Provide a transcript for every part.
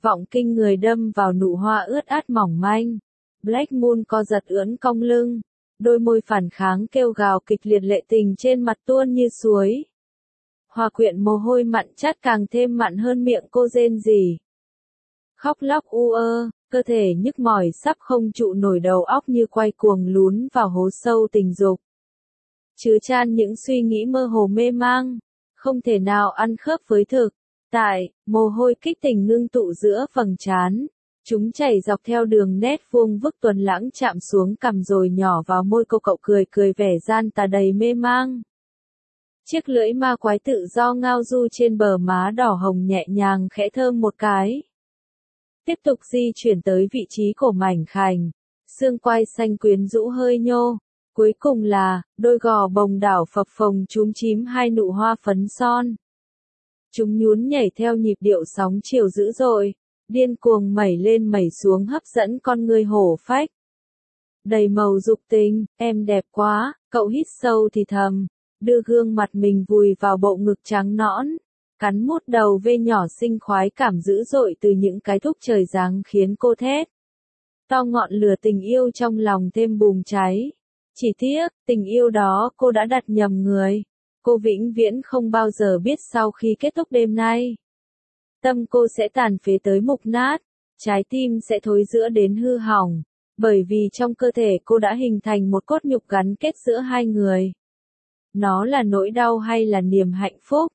vọng kinh người đâm vào nụ hoa ướt át mỏng manh. Black Moon co giật ưỡn cong lưng, đôi môi phản kháng kêu gào kịch liệt, lệ tình trên mặt tuôn như suối. Hòa quyện mồ hôi mặn chát càng thêm mặn hơn, miệng cô rên rỉ. Khóc lóc u ơ, cơ thể nhức mỏi sắp không trụ nổi, đầu óc như quay cuồng lún vào hố sâu tình dục. Chứa chan những suy nghĩ mơ hồ mê mang, không thể nào ăn khớp với thực. Tại, mồ hôi kích tình ngưng tụ giữa vầng trán. Chúng chảy dọc theo đường nét vuông vức tuần lãng chạm xuống cằm rồi nhỏ vào môi cô, cậu cười cười vẻ gian tà đầy mê mang. Chiếc lưỡi ma quái tự do ngao du trên bờ má đỏ hồng, nhẹ nhàng khẽ thơm một cái. Tiếp tục di chuyển tới vị trí cổ mảnh khảnh, xương quai xanh quyến rũ hơi nhô. Cuối cùng là, đôi gò bồng đảo phập phồng chúm chím hai nụ hoa phấn son. Chúng nhún nhảy theo nhịp điệu sóng chiều dữ dội, điên cuồng mẩy lên mẩy xuống, hấp dẫn con người hổ phách. Đầy màu dục tình, em đẹp quá, cậu hít sâu thì thầm, đưa gương mặt mình vùi vào bộ ngực trắng nõn, cắn mút đầu vê nhỏ xinh, khoái cảm dữ dội từ những cái thúc trời giáng khiến cô thét to, ngọn lửa tình yêu trong lòng thêm bùng cháy. Chỉ tiếc, tình yêu đó cô đã đặt nhầm người. Cô vĩnh viễn không bao giờ biết sau khi kết thúc đêm nay, tâm cô sẽ tàn phế tới mục nát, trái tim sẽ thối rữa đến hư hỏng, bởi vì trong cơ thể cô đã hình thành một cốt nhục gắn kết giữa hai người. Nó là nỗi đau hay là niềm hạnh phúc?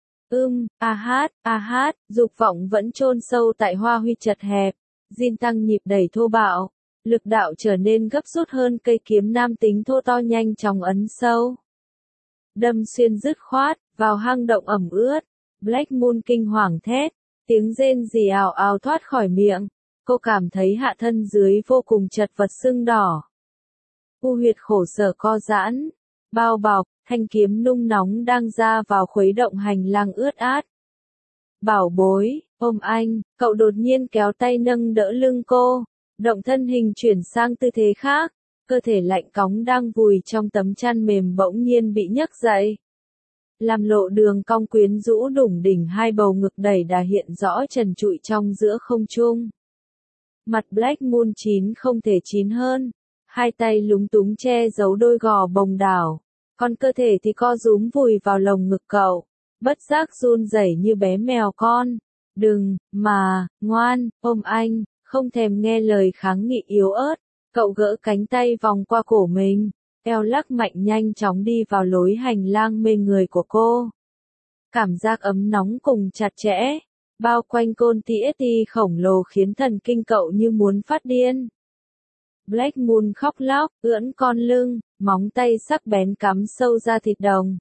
A hát, dục vọng vẫn chôn sâu tại hoa huy chật hẹp, Jin tăng nhịp đẩy thô bạo, lực đạo trở nên gấp rút hơn, cây kiếm nam tính thô to nhanh chóng ấn sâu. Đâm xuyên dứt khoát, vào hang động ẩm ướt. Black Moon kinh hoàng thét, tiếng rên rỉ ào ào thoát khỏi miệng. Cô cảm thấy hạ thân dưới vô cùng chật vật sưng đỏ. U huyệt khổ sở co giãn, bao bọc, thanh kiếm nung nóng đang ra vào khuấy động hành lang ướt át. Bảo bối, ôm anh, cậu đột nhiên kéo tay nâng đỡ lưng cô, động thân hình chuyển sang tư thế khác. Cơ thể lạnh cóng đang vùi trong tấm chăn mềm bỗng nhiên bị nhấc dậy, làm lộ đường cong quyến rũ đủng đỉnh, hai bầu ngực đẩy đà hiện rõ trần trụi trong giữa không trung. Mặt Black Moon chín không thể chín hơn, hai tay lúng túng che giấu đôi gò bồng đảo, còn cơ thể thì co rúm vùi vào lồng ngực cậu, bất giác run rẩy như bé mèo con. Đừng, mà, ngoan, ôm anh, không thèm nghe lời kháng nghị yếu ớt. Cậu gỡ cánh tay vòng qua cổ mình, eo lắc mạnh nhanh chóng đi vào lối hành lang mê người của cô. Cảm giác ấm nóng cùng chặt chẽ, bao quanh côn TST khổng lồ khiến thần kinh cậu như muốn phát điên. Black Moon khóc lóc, ưỡn con lưng, móng tay sắc bén cắm sâu ra thịt đồng.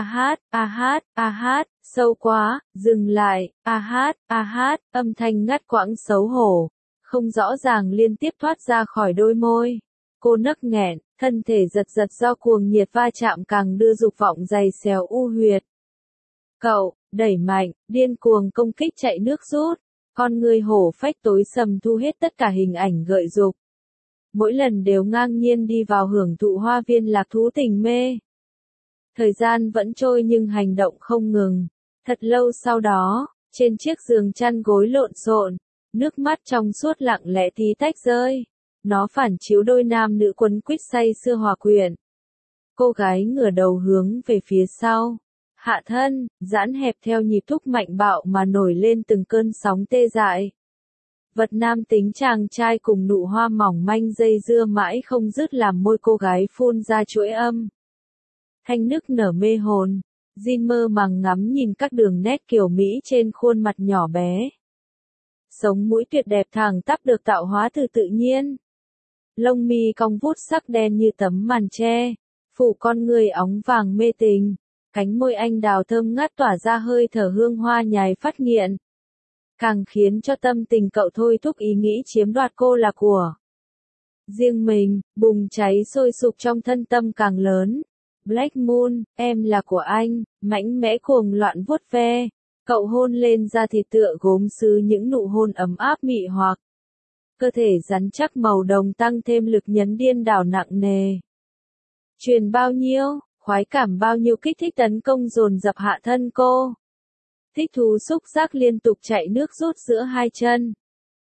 A hát, sâu quá, dừng lại, a hát, âm thanh ngắt quãng xấu hổ, không rõ ràng liên tiếp thoát ra khỏi đôi môi. Cô nấc nghẹn, thân thể giật giật do cuồng nhiệt va chạm càng đưa dục vọng dày xèo u huyệt. Cậu, đẩy mạnh, điên cuồng công kích chạy nước rút, con người hổ phách tối sầm thu hết tất cả hình ảnh gợi dục. Mỗi lần đều ngang nhiên đi vào hưởng thụ hoa viên lạc thú tình mê. Thời gian vẫn trôi nhưng hành động không ngừng. Thật lâu sau đó, trên chiếc giường chăn gối lộn xộn, nước mắt trong suốt lặng lẽ tí tách rơi. Nó phản chiếu đôi nam nữ quấn quýt say sưa hòa quyện. Cô gái ngửa đầu hướng về phía sau. Hạ thân, giãn hẹp theo nhịp thúc mạnh bạo mà nổi lên từng cơn sóng tê dại. Vật nam tính chàng trai cùng nụ hoa mỏng manh dây dưa mãi không dứt làm môi cô gái phun ra chuỗi âm. Thanh nức nở mê hồn. Jin mơ màng ngắm nhìn các đường nét kiểu Mỹ trên khuôn mặt nhỏ bé. Sống mũi tuyệt đẹp thẳng tắp được tạo hóa từ tự nhiên. Lông mi cong vút sắc đen như tấm màn tre, phủ con người óng vàng mê tình. Cánh môi anh đào thơm ngát tỏa ra hơi thở hương hoa nhài phát nghiện. Càng khiến cho tâm tình cậu thôi thúc ý nghĩ chiếm đoạt cô là của riêng mình, bùng cháy sôi sục trong thân tâm càng lớn. Black Moon, em là của anh, mãnh mẽ cuồng loạn vuốt ve. Cậu hôn lên da thịt tựa gốm sứ, những nụ hôn ấm áp mị hoặc. Cơ thể rắn chắc màu đồng tăng thêm lực nhấn điên đảo nặng nề. Truyền bao nhiêu, khoái cảm bao nhiêu kích thích tấn công dồn dập hạ thân cô. Thích thú xúc giác liên tục chạy nước rút giữa hai chân.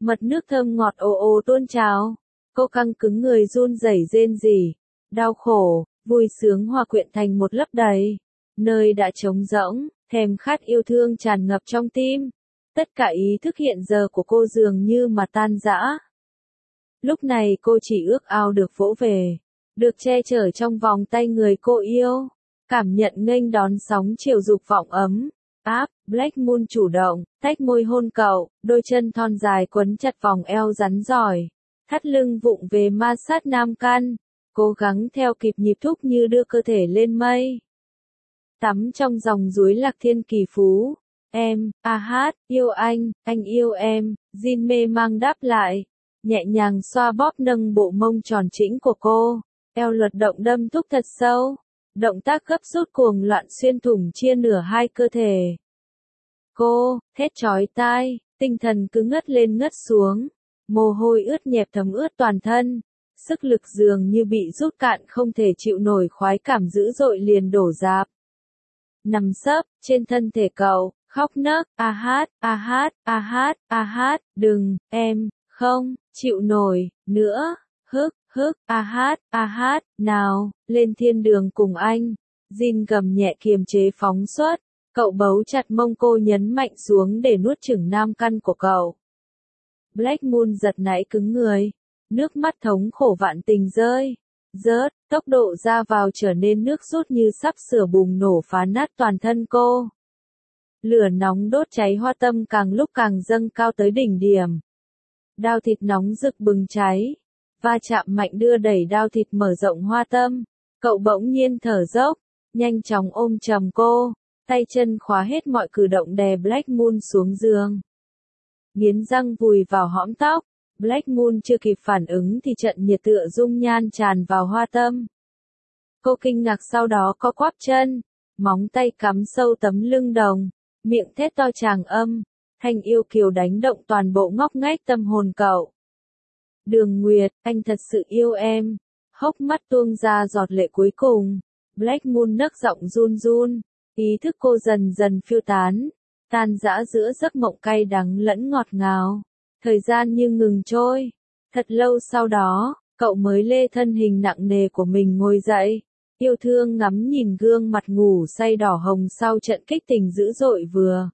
Mật nước thơm ngọt ồ ồ tuôn trào. Cô căng cứng người run rẩy rên rỉ. Đau khổ, vui sướng hòa quyện thành một lấp đầy. Nơi đã trống rỗng, thèm khát yêu thương tràn ngập trong tim. Tất cả ý thức hiện giờ của cô dường như mà tan rã. Lúc này cô chỉ ước ao được vỗ về. Được che chở trong vòng tay người cô yêu. Cảm nhận nghênh đón sóng chiều dục vọng ấm. Áp, Black Moon chủ động, tách môi hôn cậu, đôi chân thon dài quấn chặt vòng eo rắn giỏi. Thắt lưng vụng về ma sát nam căn. Cố gắng theo kịp nhịp thúc như đưa cơ thể lên mây. Tắm trong dòng suối lạc thiên kỳ phú. Em, hát, yêu anh yêu em, Jin mê mang đáp lại. Nhẹ nhàng xoa bóp nâng bộ mông tròn trĩnh của cô. Eo luật động đâm thúc thật sâu. Động tác gấp rút cuồng loạn xuyên thủng chia nửa hai cơ thể. Cô, thét chói tai, tinh thần cứ ngất lên ngất xuống. Mồ hôi ướt nhẹp thấm ướt toàn thân. Sức lực dường như bị rút cạn không thể chịu nổi khoái cảm dữ dội liền đổ rạp. Nằm sấp, trên thân thể cậu, khóc nấc, đừng, em, không, chịu nổi, nữa, hức, nào, lên thiên đường cùng anh. Jin gầm nhẹ kiềm chế phóng xuất, cậu bấu chặt mông cô nhấn mạnh xuống để nuốt chửng nam căn của cậu. Black Moon giật nảy cứng người, nước mắt thống khổ vạn tình rớt, tốc độ ra vào trở nên nước rút như sắp sửa bùng nổ phá nát toàn thân cô. Lửa nóng đốt cháy hoa tâm càng lúc càng dâng cao tới đỉnh điểm. Đao thịt nóng rực bừng cháy. Va chạm mạnh đưa đẩy đao thịt mở rộng hoa tâm. Cậu bỗng nhiên thở dốc, nhanh chóng ôm chầm cô, tay chân khóa hết mọi cử động đè Black Moon xuống giường. Nghiến răng vùi vào hõm tóc, Black Moon chưa kịp phản ứng thì trận nhiệt tựa dung nhan tràn vào hoa tâm. Cô kinh ngạc sau đó co quắp chân, móng tay cắm sâu tấm lưng đồng, miệng thét to tràng âm, thanh yêu kiều đánh động toàn bộ ngóc ngách tâm hồn cậu. Đường Nguyệt, anh thật sự yêu em. Hốc mắt tuôn ra giọt lệ cuối cùng. Black Moon nấc giọng run run. Ý thức cô dần dần phiêu tán. Tan rã giữa giấc mộng cay đắng lẫn ngọt ngào. Thời gian như ngừng trôi. Thật lâu sau đó, cậu mới lê thân hình nặng nề của mình ngồi dậy. Yêu thương ngắm nhìn gương mặt ngủ say đỏ hồng sau trận kích tình dữ dội vừa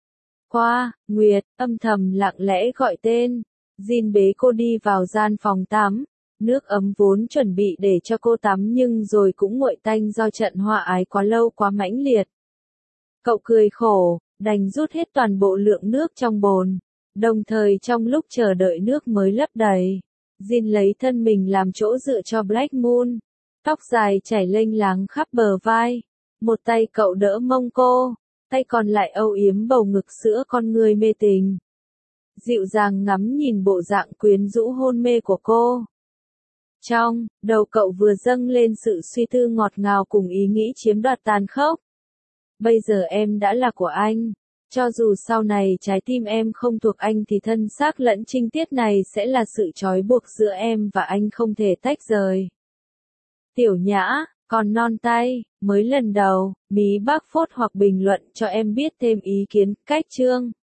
qua. Nguyệt, âm thầm lặng lẽ gọi tên. Jin bế cô đi vào gian phòng tắm. Nước ấm vốn chuẩn bị để cho cô tắm nhưng rồi cũng nguội tanh do trận hoa ái quá lâu quá mãnh liệt. Cậu cười khổ, đành rút hết toàn bộ lượng nước trong bồn. Đồng thời trong lúc chờ đợi nước mới lấp đầy, Jin lấy thân mình làm chỗ dựa cho Black Moon. Tóc dài chảy lênh láng khắp bờ vai. Một tay cậu đỡ mông cô, tay còn lại âu yếm bầu ngực sữa con người mê tình. Dịu dàng ngắm nhìn bộ dạng quyến rũ hôn mê của cô. Trong đầu cậu vừa dâng lên sự suy tư ngọt ngào cùng ý nghĩ chiếm đoạt tàn khốc. Bây giờ em đã là của anh. Cho dù sau này trái tim em không thuộc anh thì thân xác lẫn trinh tiết này sẽ là sự trói buộc giữa em và anh không thể tách rời. Tiểu Nhã, còn non tay, mới lần đầu, mí bác phốt hoặc bình luận cho em biết thêm ý kiến, cách chương.